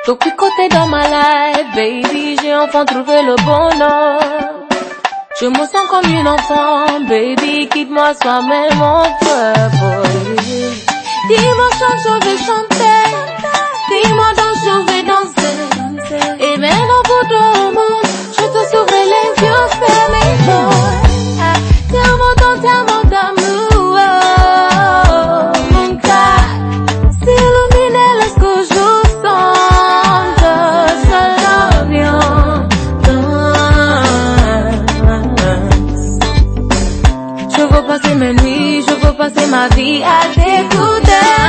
Depuis côté dans ma life, baby, j'ai enfin trouvé le bonheur. Je me sens comme une enfant, baby, quitte-moi soi-même mon peuple. Dis-moi chante, je vais chanter. Dis-moi danse, je vais danser. Et maintenant pour tout le monde, je te sauverai les yeux fermés. Tellement d'amour, mon cœur s'illumine, laisse que je sente seule l'ambiance. Je veux passer mes nuits, je veux passer ma vie à t'écouter.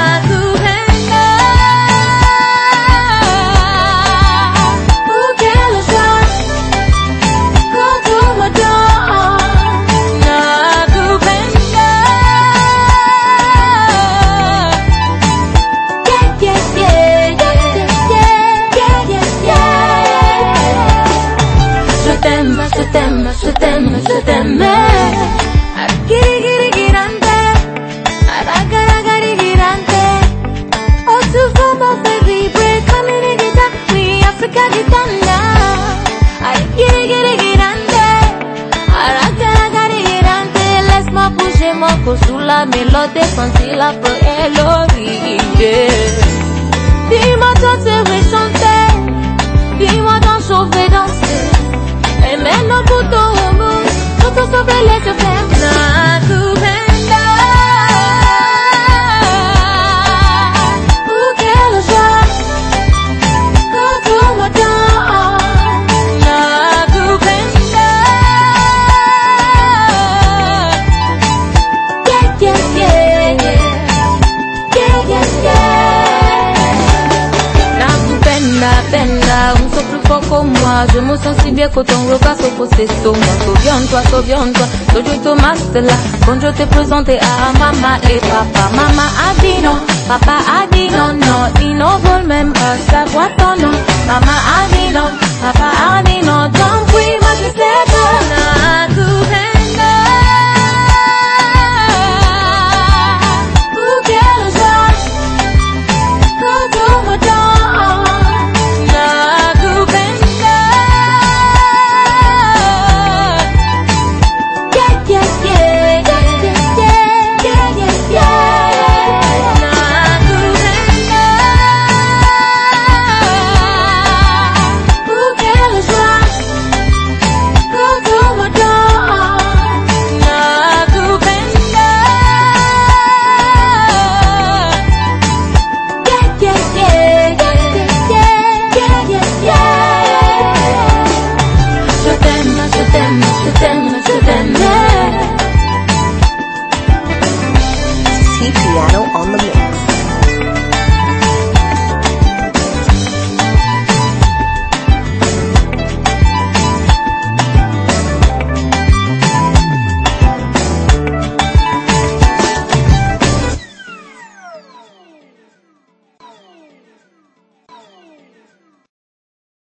Je t'aime, girante, girante. Oh, tu veux me faire vibrer comme une guitare, oui, Africa guitare now. Girante, laisse-moi bouger mon corps sous la mélodie, sentir la peur et l'origine. Dis-moi toi tu veux chanter, dis-moi danse, je vais danser. Et maintenant pour tout le monde, je te sauverai les yeux fermés. Pour quelle joie que tu me donnes. Penda, on sent plus fort que moi. Je me sens si bien que ton regard se pose sur moi. Souviens-toi, toujours Thomas là. Quand je t'ai présenté à maman et papa, maman a dit non, papa a dit non, ils ne veulent même pas savoir ton nom. Maman a dit non, papa a dit non, donc oui, moi je sais.